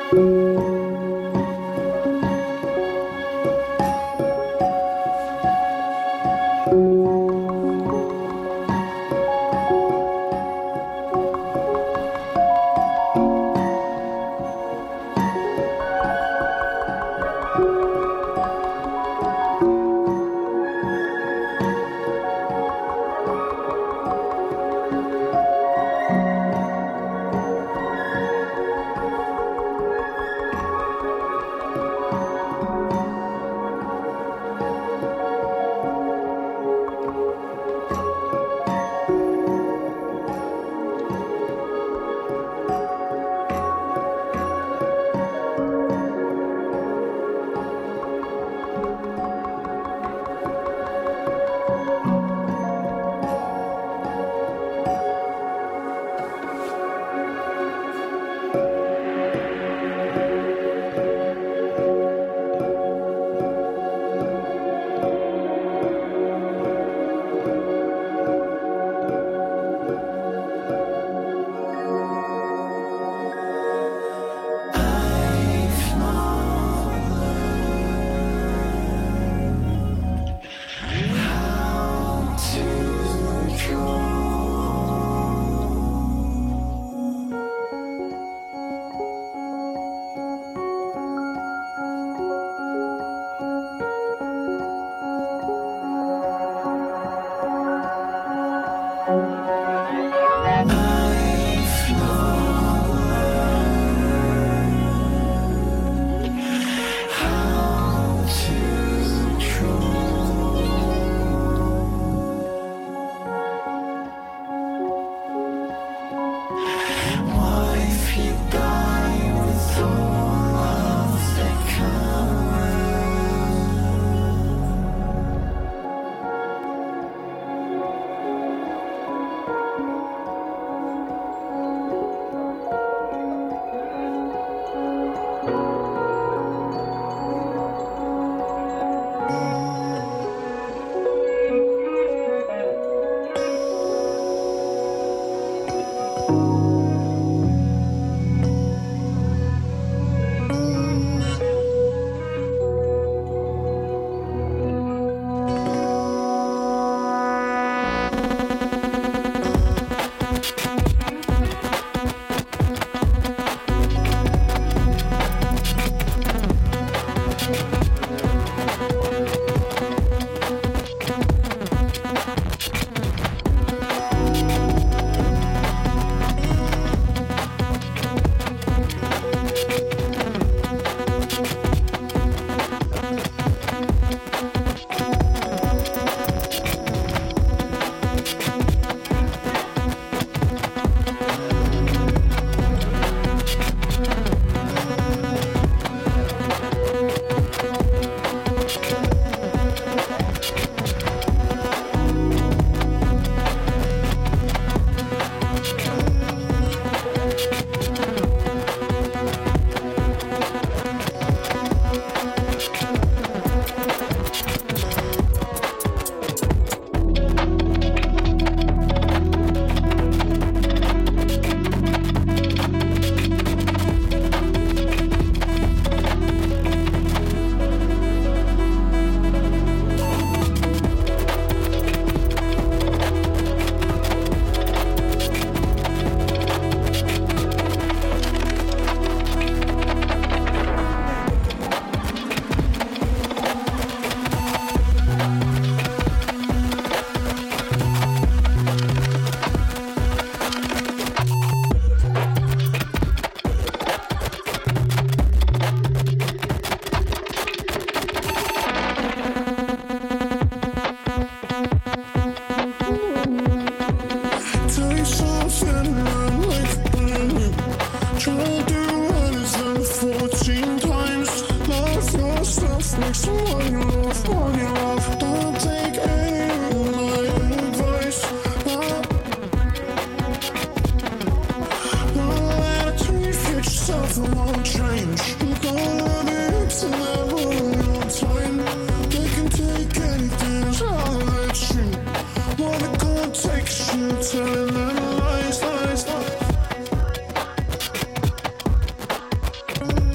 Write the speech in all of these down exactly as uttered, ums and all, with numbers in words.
Telling them lies, lies, lies.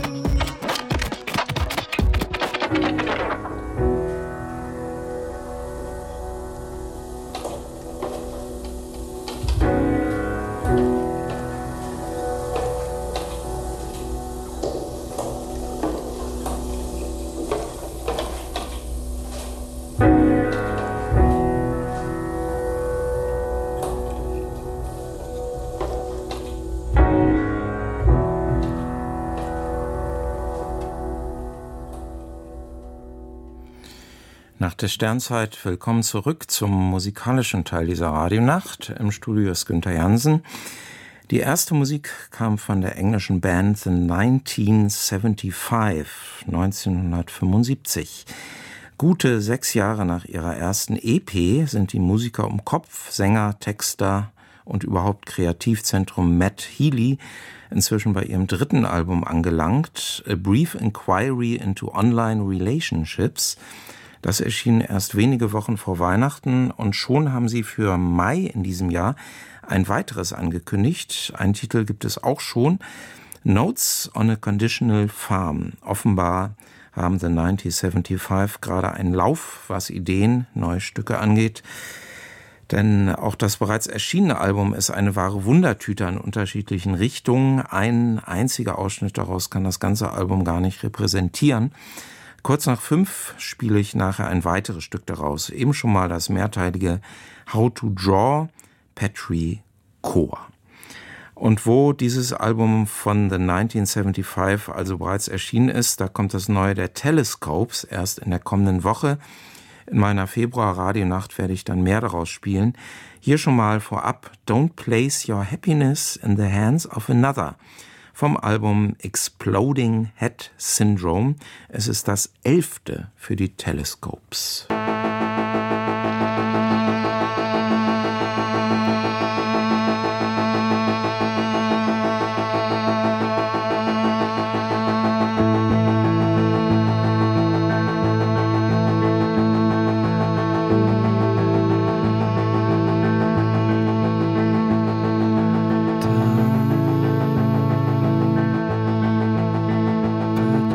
Nach der Sternzeit willkommen zurück zum musikalischen Teil dieser Radionacht. Im Studio ist Günther Jansen. Die erste Musik kam von der englischen Band The neunzehnhundertfünfundsiebzig, neunzehnhundertfünfundsiebzig. Gute sechs Jahre nach ihrer ersten E P sind die Musiker um Kopf, Sänger, Texter und überhaupt Kreativzentrum Matt Healy inzwischen bei ihrem dritten Album angelangt, A Brief Inquiry into Online Relationships. Das erschien erst wenige Wochen vor Weihnachten und schon haben sie für Mai in diesem Jahr ein weiteres angekündigt. Einen Titel gibt es auch schon, Notes on a Conditional Farm. Offenbar haben The neunzehnhundertfünfundsiebzig gerade einen Lauf, was Ideen, neue Stücke angeht. Denn auch das bereits erschienene Album ist eine wahre Wundertüte in unterschiedlichen Richtungen. Ein einziger Ausschnitt daraus kann das ganze Album gar nicht repräsentieren. Kurz nach fünf spiele ich nachher ein weiteres Stück daraus. Eben schon mal das mehrteilige How to Draw, Petri Chor. Und wo dieses Album von The neunzehnhundertfünfundsiebzig also bereits erschienen ist, da kommt das neue der Telescopes erst in der kommenden Woche. In meiner Februar-Radionacht werde ich dann mehr daraus spielen. Hier schon mal vorab Don't Place Your Happiness in the Hands of Another vom Album Exploding Head Syndrome. Es ist das elfte für die Telescopes.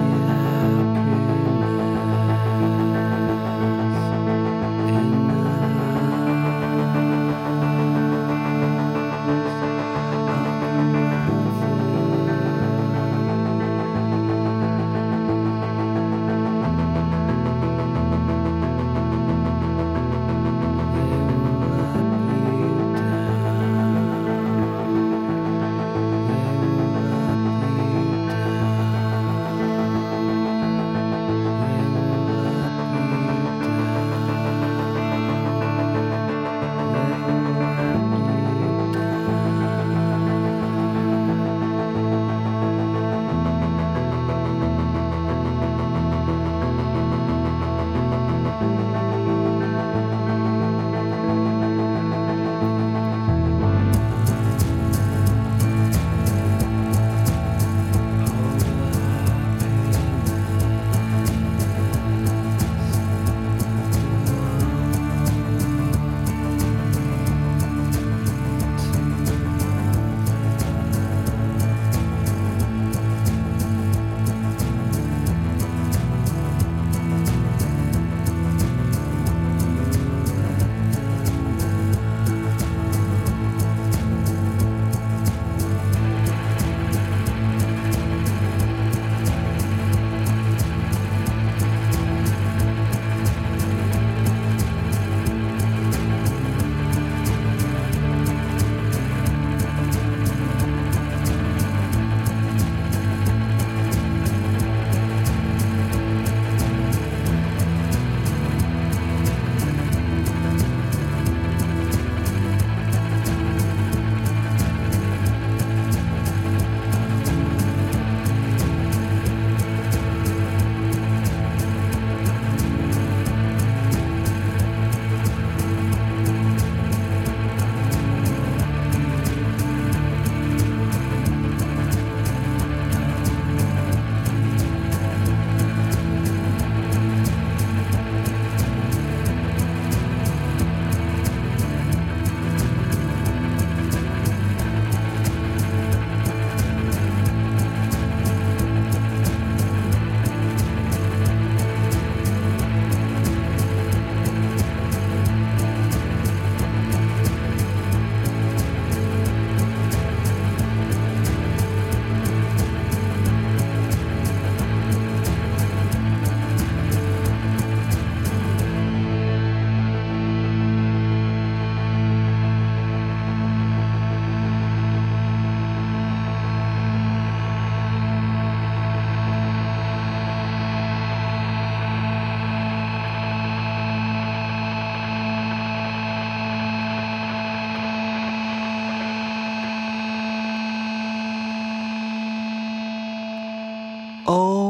In the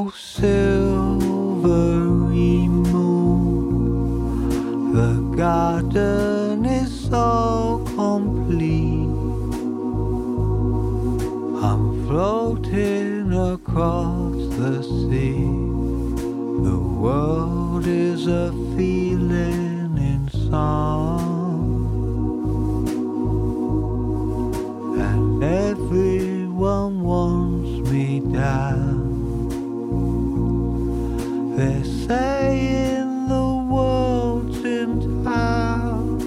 no silvery moon. The garden is so complete. I'm floating across the sea. The world is a feeling in song, and everyone wants me down. They're saying the world's in town,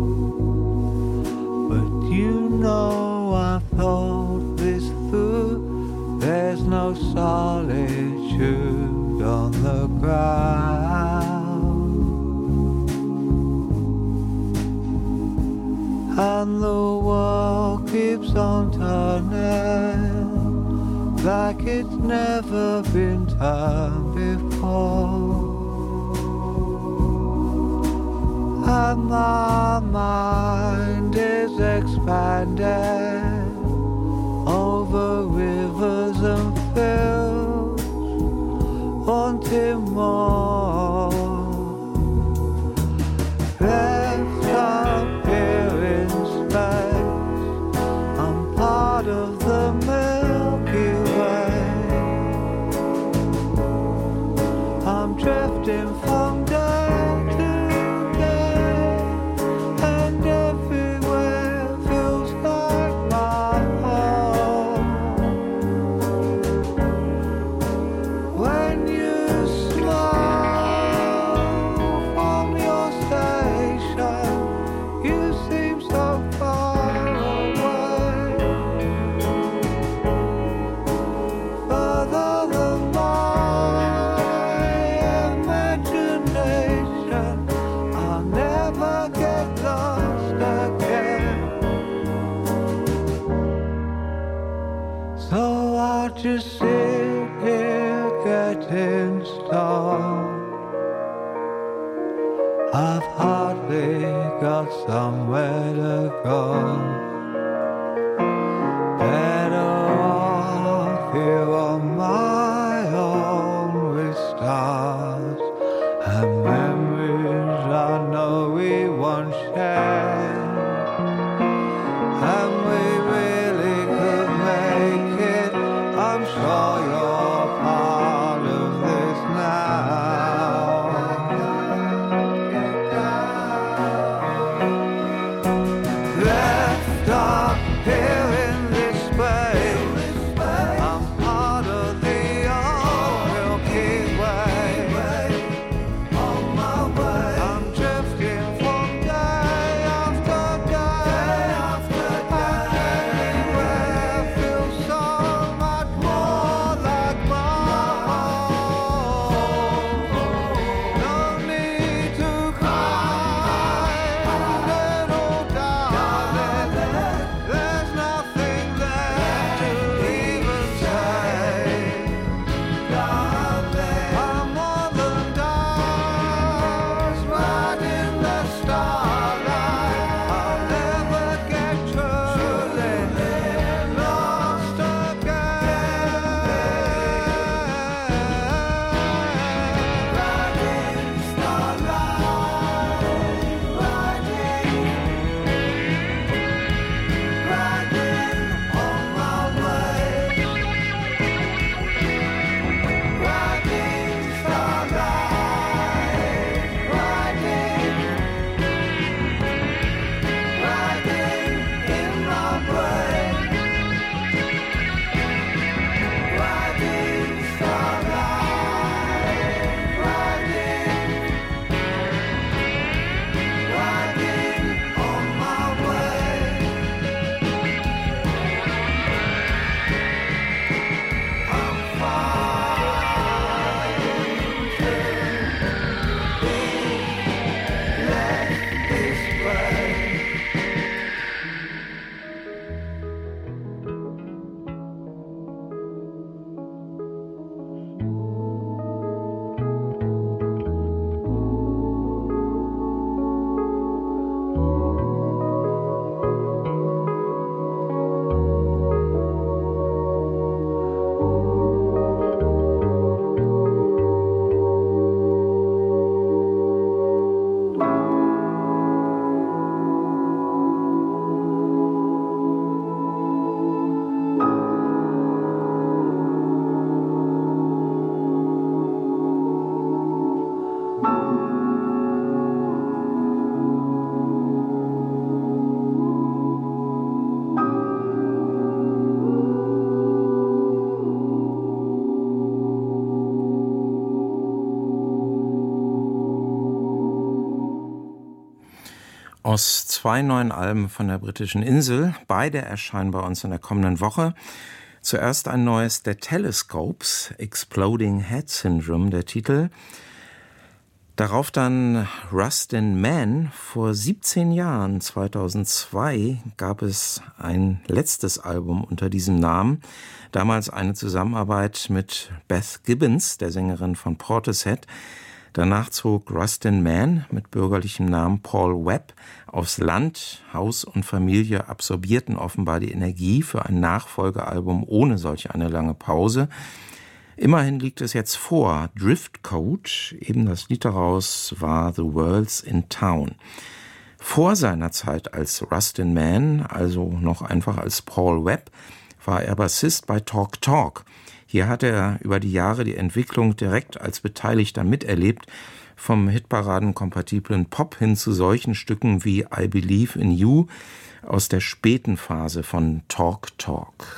but you know I thought this through. There's no solitude on the ground, and the world keeps on turning like it's never been turned before, and my mind is expanding over rivers and fields, wanting more. Left up here in space, I'm part of the Milky Way. I'm drifting from day to day, and everywhere feels like my home. When you smile from your station, you seem so far away, further than my imagination. I'll never get lost again, so I'll just sit here getting stoned. I've hardly got somewhere to go. Better off here on my own with stars and memories I know we once shared. And we really could make it. I'm sure you're part of this now. Left Aus zwei neuen Alben von der britischen Insel. Beide erscheinen bei uns in der kommenden Woche. Zuerst ein neues der Telescopes, Exploding Head Syndrome, der Titel. Darauf dann Rustin Man. Vor siebzehn Jahren, zweitausendzwei, gab es ein letztes Album unter diesem Namen. Damals eine Zusammenarbeit mit Beth Gibbons, der Sängerin von Portishead. Danach zog Rustin Man mit bürgerlichem Namen Paul Webb aufs Land. Haus und Familie absorbierten offenbar die Energie für ein Nachfolgealbum ohne solch eine lange Pause. Immerhin liegt es jetzt vor. Drift Coach, eben das Lied daraus, war The World's in Town. Vor seiner Zeit als Rustin Man, also noch einfach als Paul Webb, war er Bassist bei Talk Talk. Hier hat er über die Jahre die Entwicklung direkt als Beteiligter miterlebt, vom hitparadenkompatiblen Pop hin zu solchen Stücken wie I Believe in You aus der späten Phase von Talk Talk.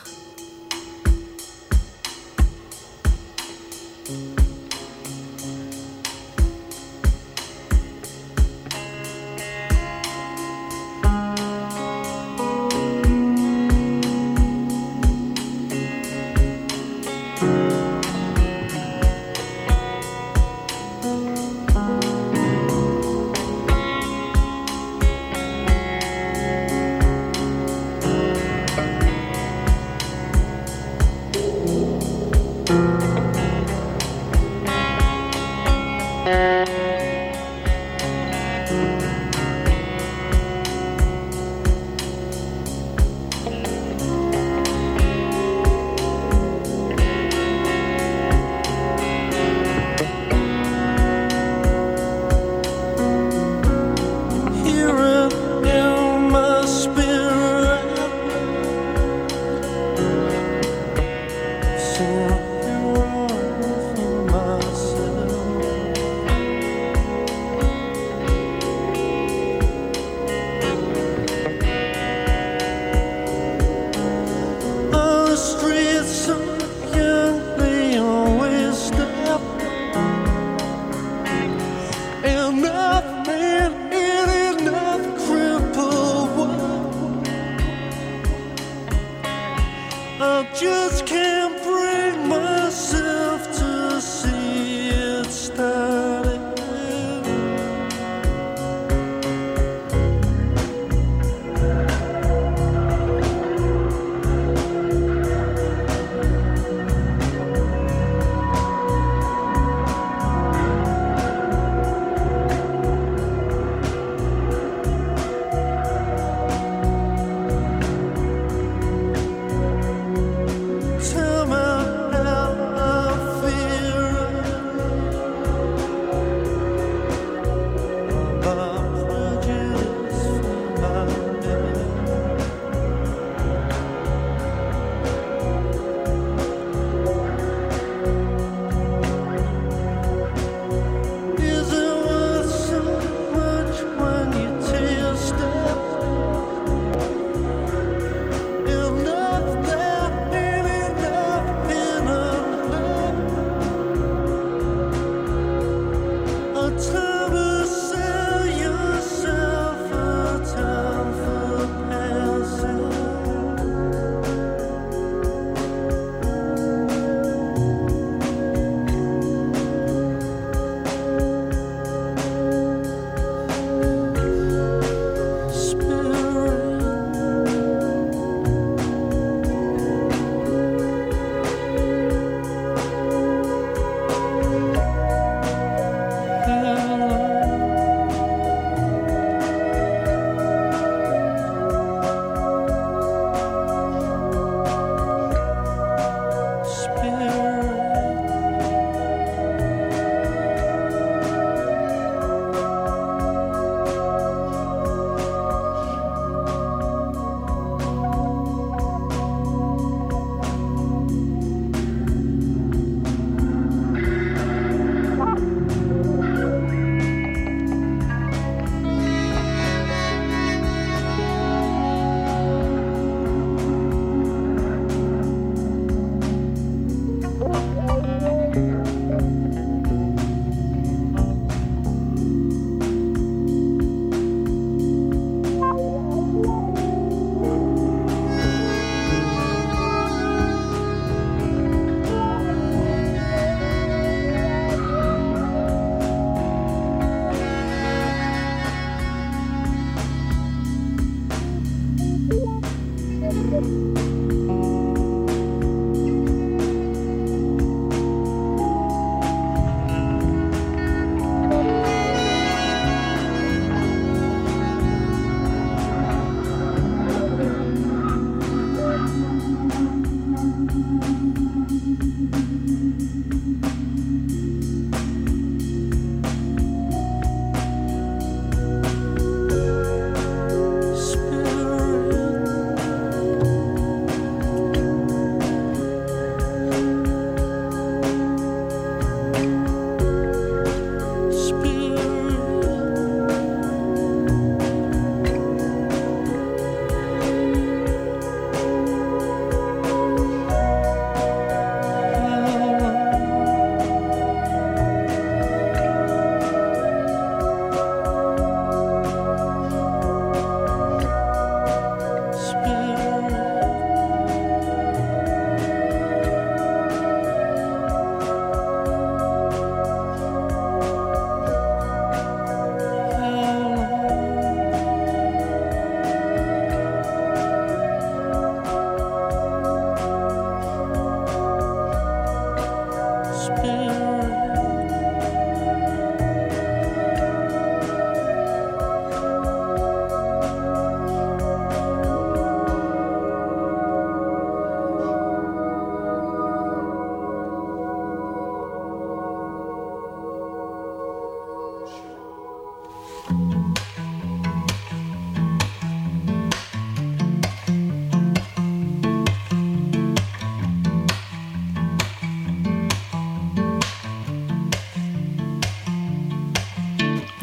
Tell me how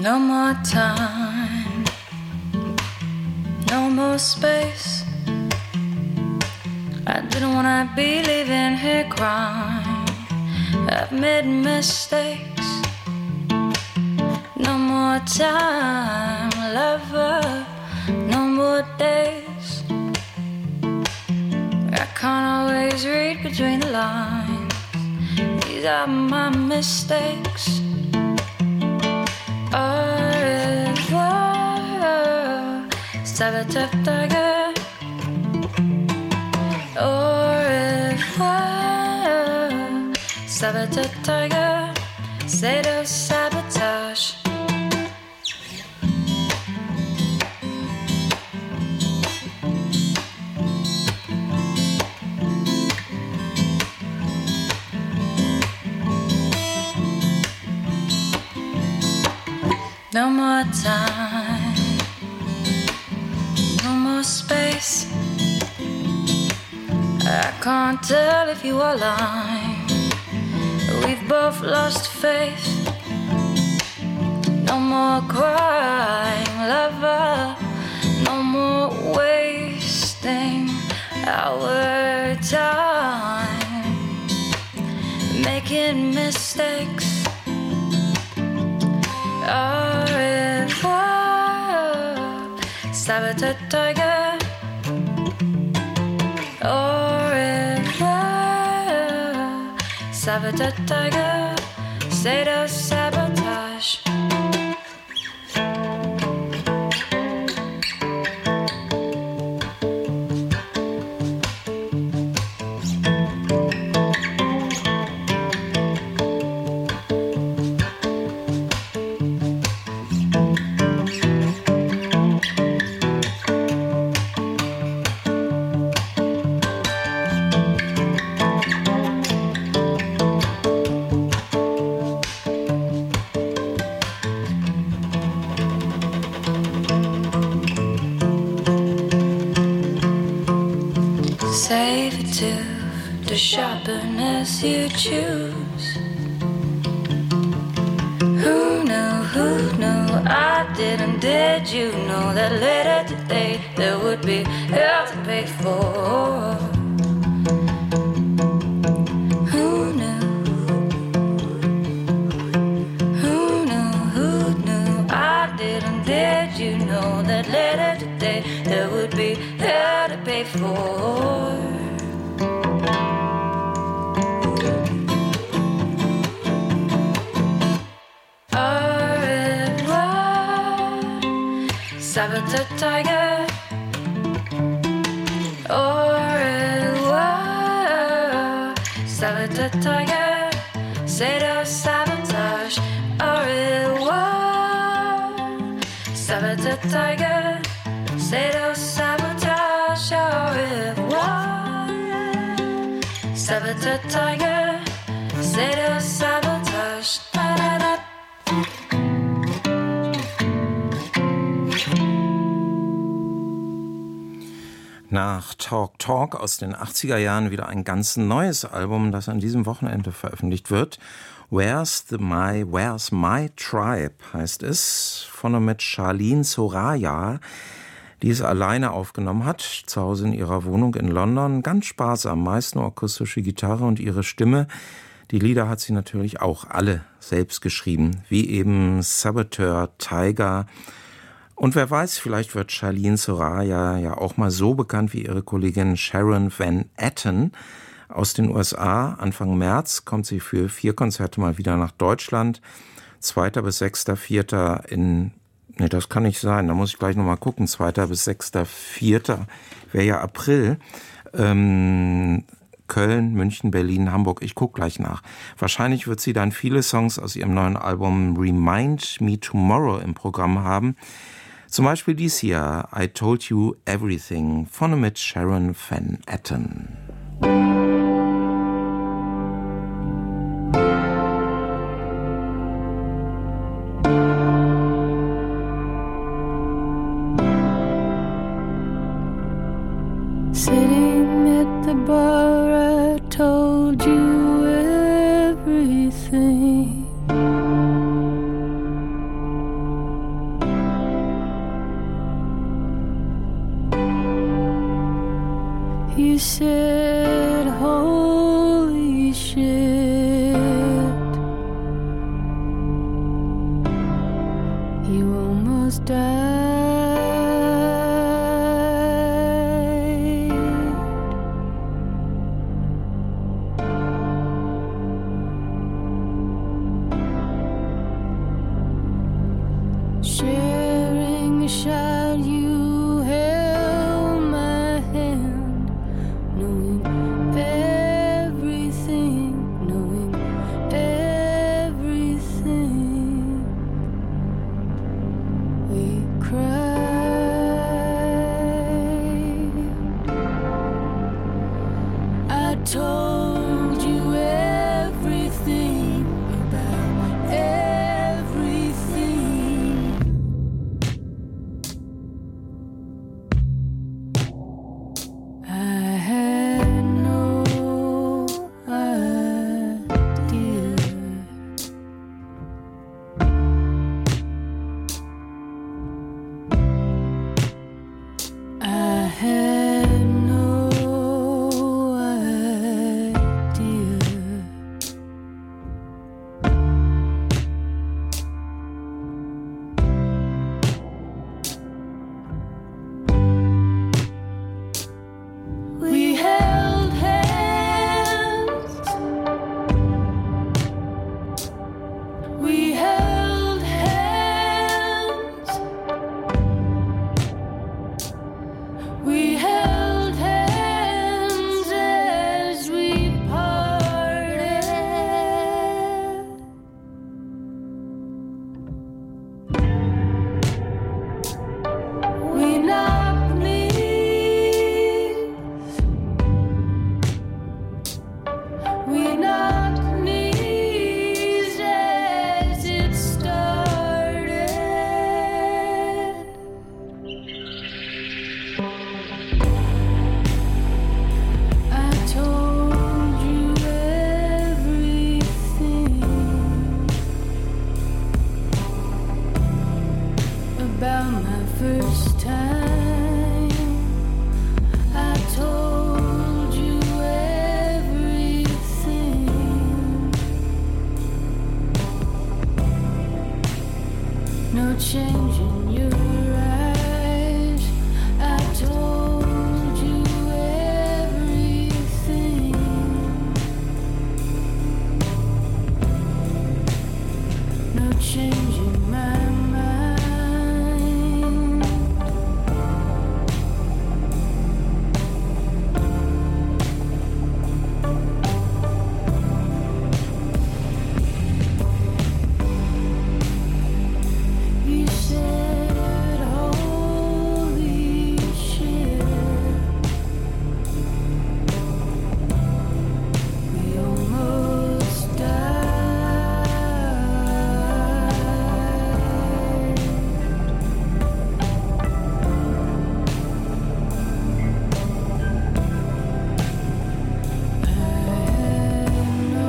No more time, no more space. I didn't wanna be living here crying. I've made mistakes. No more time, lover, no more days. I can't always read between the lines. These are my mistakes. Au revoir, ça va te tiger. Au revoir, ça va te tiger. C'est de sabotage. No more time, no more space. I can't tell if you are lying. We've both lost faith. No more crying, lover. No more wasting our time, making mistakes. Au revoir, ça va te tiger. Au revoir, ça va te tiger. C'est de sabotage. Save it to the sharpness you choose. Who knew, who knew I didn't, did you know that later today there would be hell to pay for? Who knew, who knew, who knew I didn't, did you know that later today there would be hell to pay for? Ça va te tiger. Au revoir, ça va te tiger. C'est de sabotage. Au revoir, ça va te tiger. C'est de sabotage. Au revoir, ça va te tiger. C'est de sabotage. Nach Talk Talk aus den achtziger Jahren wieder ein ganz neues Album, das an diesem Wochenende veröffentlicht wird. Where's the my, Where's My Tribe heißt es, von und mit Charlene Soraya, die es alleine aufgenommen hat, zu Hause in ihrer Wohnung in London. Ganz sparsam, meist nur akustische Gitarre und ihre Stimme. Die Lieder hat sie natürlich auch alle selbst geschrieben, wie eben Saboteur, Tiger. Und wer weiß, vielleicht wird Charlene Soraya ja auch mal so bekannt wie ihre Kollegin Sharon Van Etten aus den U S A. Anfang März kommt sie für vier Konzerte mal wieder nach Deutschland. zweiter bis sechster vierter in, ne, das kann nicht sein, da muss ich gleich nochmal gucken. zweiter bis sechster vierter wäre ja April. Ähm, Köln, München, Berlin, Hamburg, ich gucke gleich nach. Wahrscheinlich wird sie dann viele Songs aus ihrem neuen Album Remind Me Tomorrow im Programm haben. Zum Beispiel dies hier, I Told You Everything, von und mit Sharon Van Etten. Sitting at the bar, I told you everything. shot, you held my hand, knowing everything, knowing everything. We cried. I told you everything about everything. I had no idea. I had no idea. We held hands. We held hands. We held hands as we parted. We knocked knees. We knocked knees as it started. I told you everything about my first time. I told you everything. No change in your eyes. I told you everything. No change in my mind. You said, holy shit. We almost died. I had no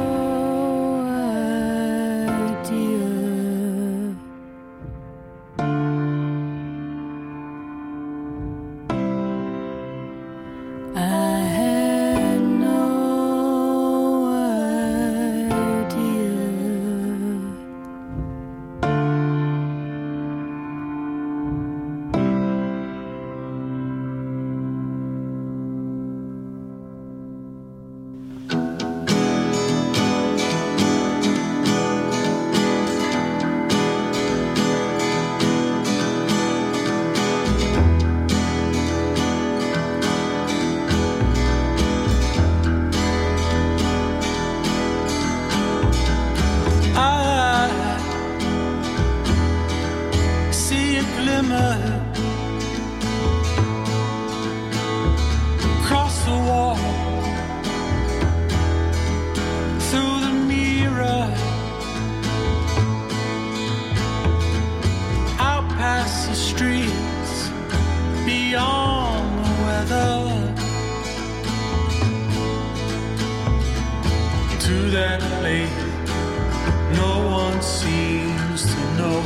idea. I had no idea. I see a glimmer across the wall, through the mirror, out past the streets, beyond the weather, to that place no one seems to know.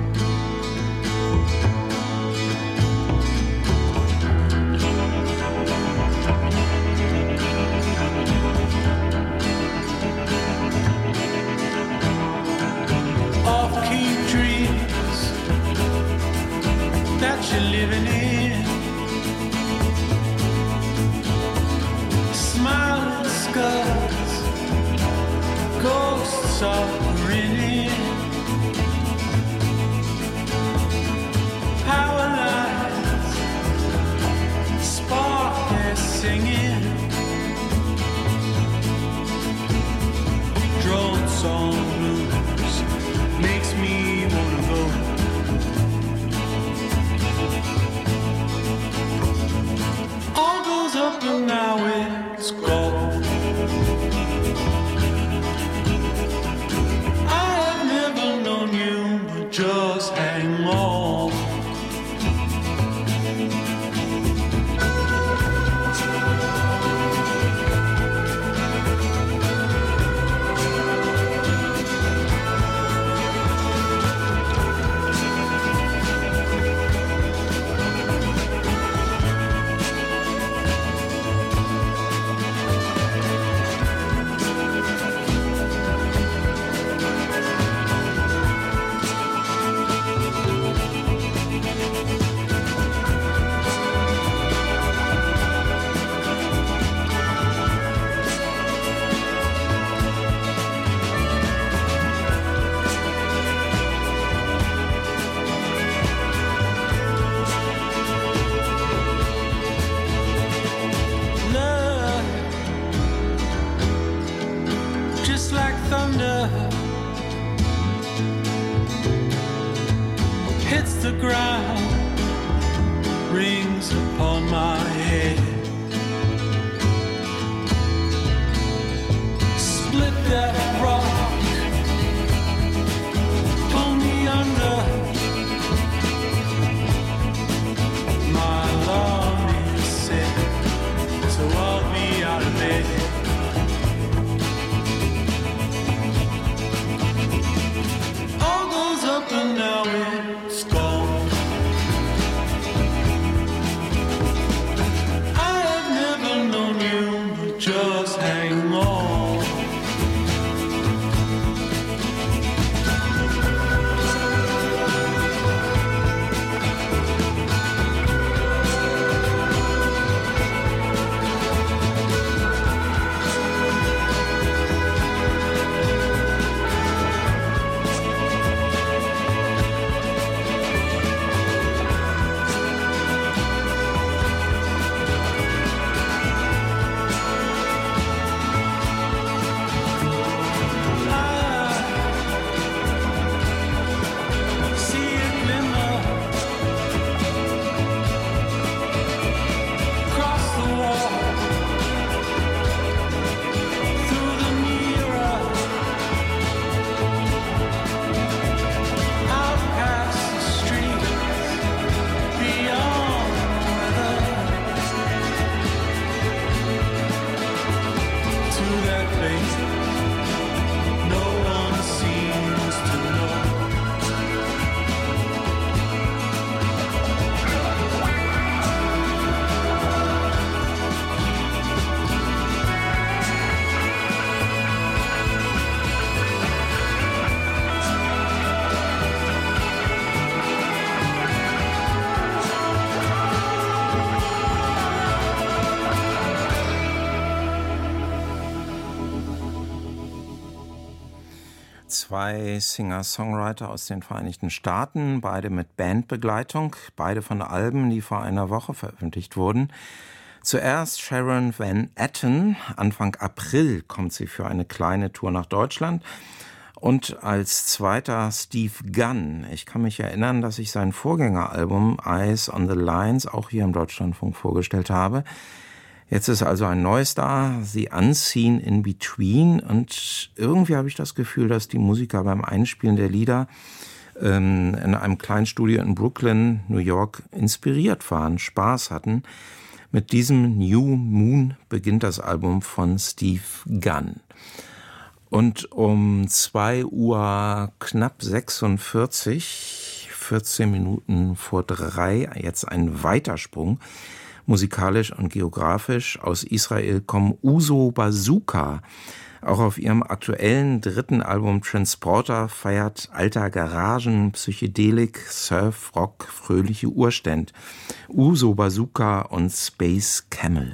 Off-key dreams that you're living in, smiling skulls, ghosts are grinning. ground rings upon my head. Split that rock, pull me under. My alarm is set, so I'll be out of bed. All goes up and now it's gone. I have never known you, but just hang on. Zwei Singer-Songwriter aus den Vereinigten Staaten, beide mit Bandbegleitung, beide von Alben, die vor einer Woche veröffentlicht wurden. Zuerst Sharon Van Etten. Anfang April kommt sie für eine kleine Tour nach Deutschland. Und als zweiter Steve Gunn. Ich kann mich erinnern, dass ich sein Vorgängeralbum Eyes on the Lines auch hier im Deutschlandfunk vorgestellt habe. Jetzt ist also ein neues da, The Unseen in Between, und irgendwie habe ich das Gefühl, dass die Musiker beim Einspielen der Lieder ähm, in einem kleinen Studio in Brooklyn, New York, inspiriert waren, Spaß hatten. Mit diesem New Moon beginnt das Album von Steve Gunn. Und um zwei Uhr knapp sechsundvierzig, vierzehn Minuten vor drei, jetzt ein Weitersprung, musikalisch und geografisch. Aus Israel kommen Uso Bazooka. Auch auf ihrem aktuellen dritten Album Transporter feiert alter Garagen, Psychedelik, Surf, Rock, fröhliche Urständ. Uso Bazooka und Space Camel.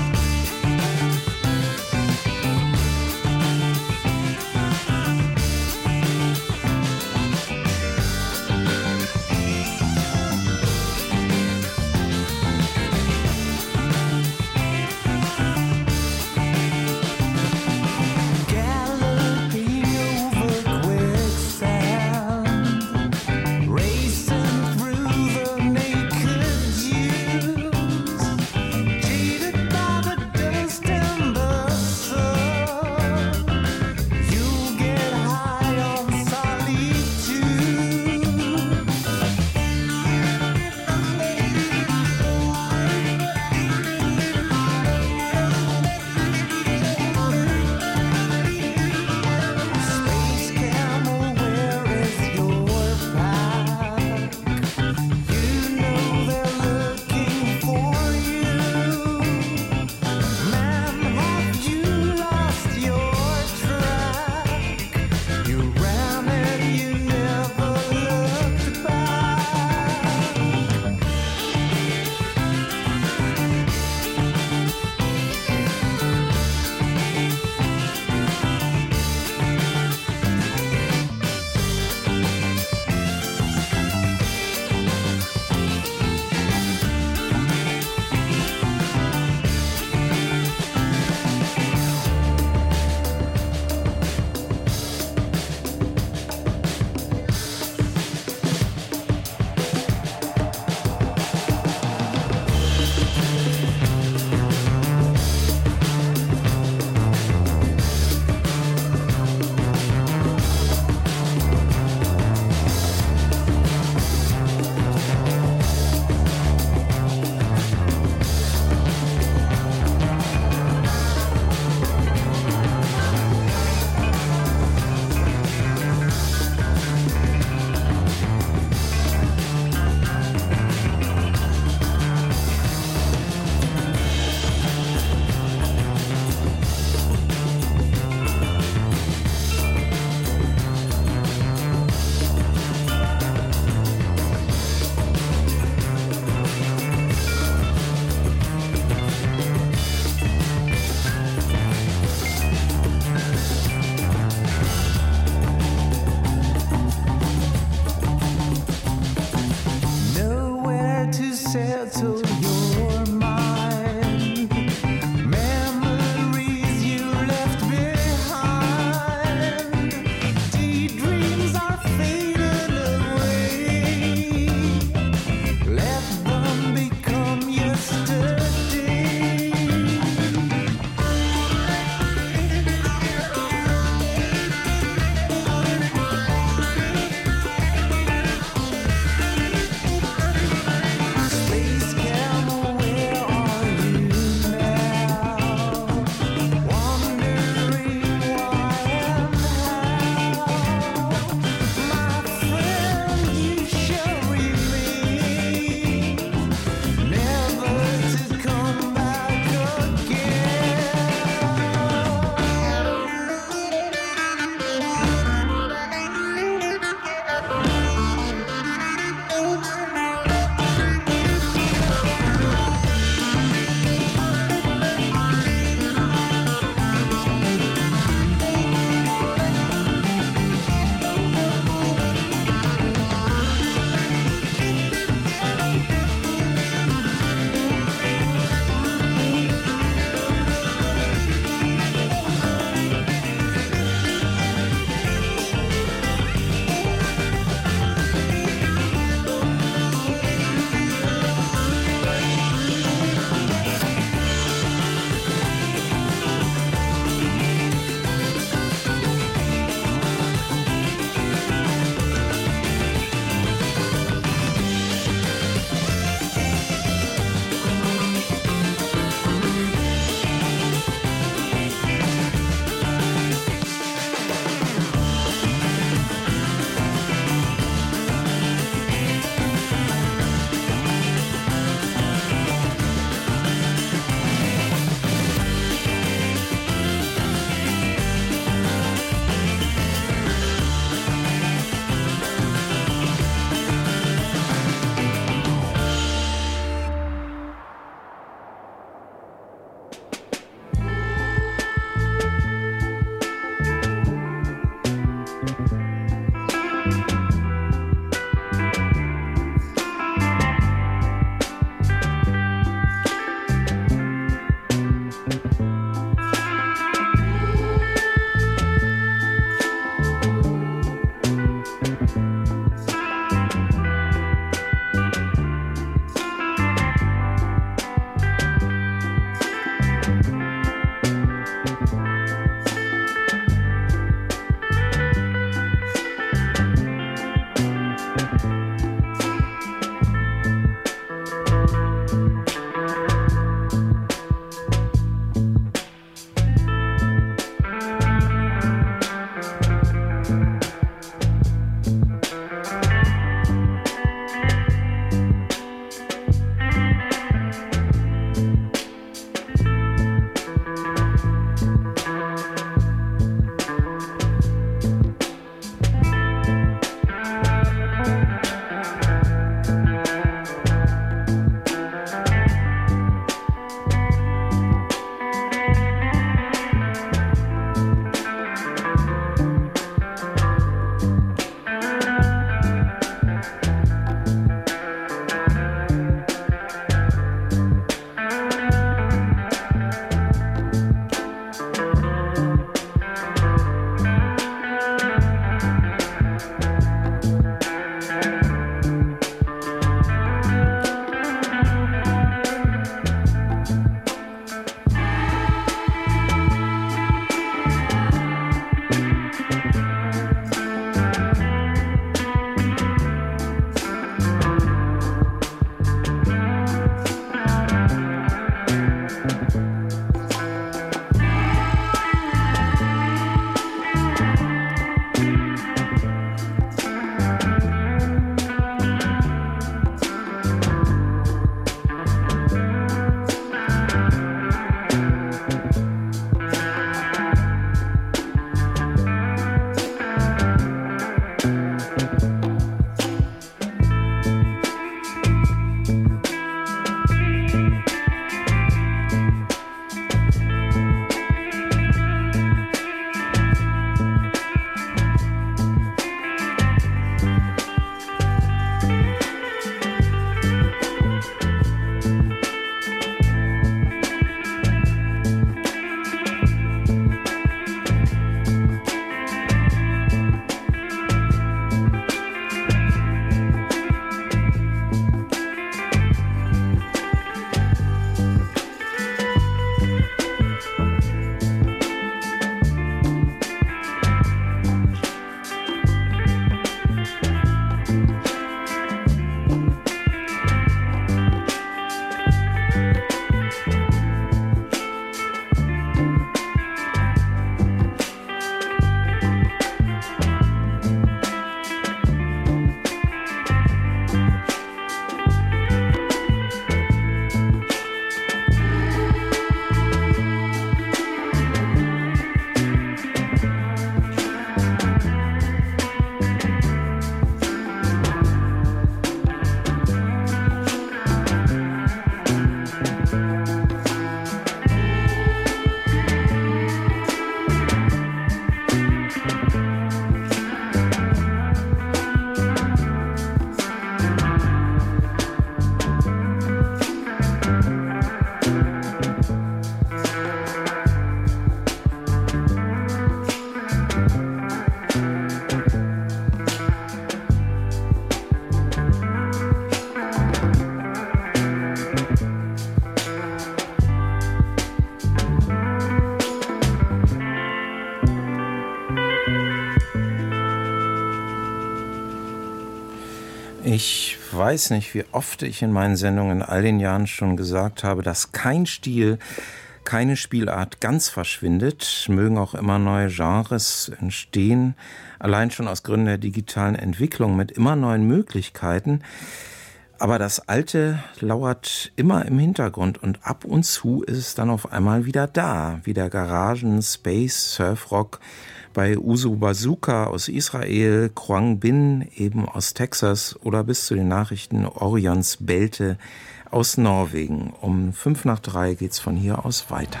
Ich weiß nicht, wie oft ich in meinen Sendungen in all den Jahren schon gesagt habe, dass kein Stil, keine Spielart ganz verschwindet. Mögen auch immer neue Genres entstehen, allein schon aus Gründen der digitalen Entwicklung mit immer neuen Möglichkeiten. Aber das Alte lauert immer im Hintergrund und ab und zu ist es dann auf einmal wieder da, wie der Garagen-, Space-, Surfrock bei Usu Bazooka aus Israel, Quang Bin eben aus Texas oder bis zu den Nachrichten Orions Belte aus Norwegen. Um fünf nach drei geht's von hier aus weiter.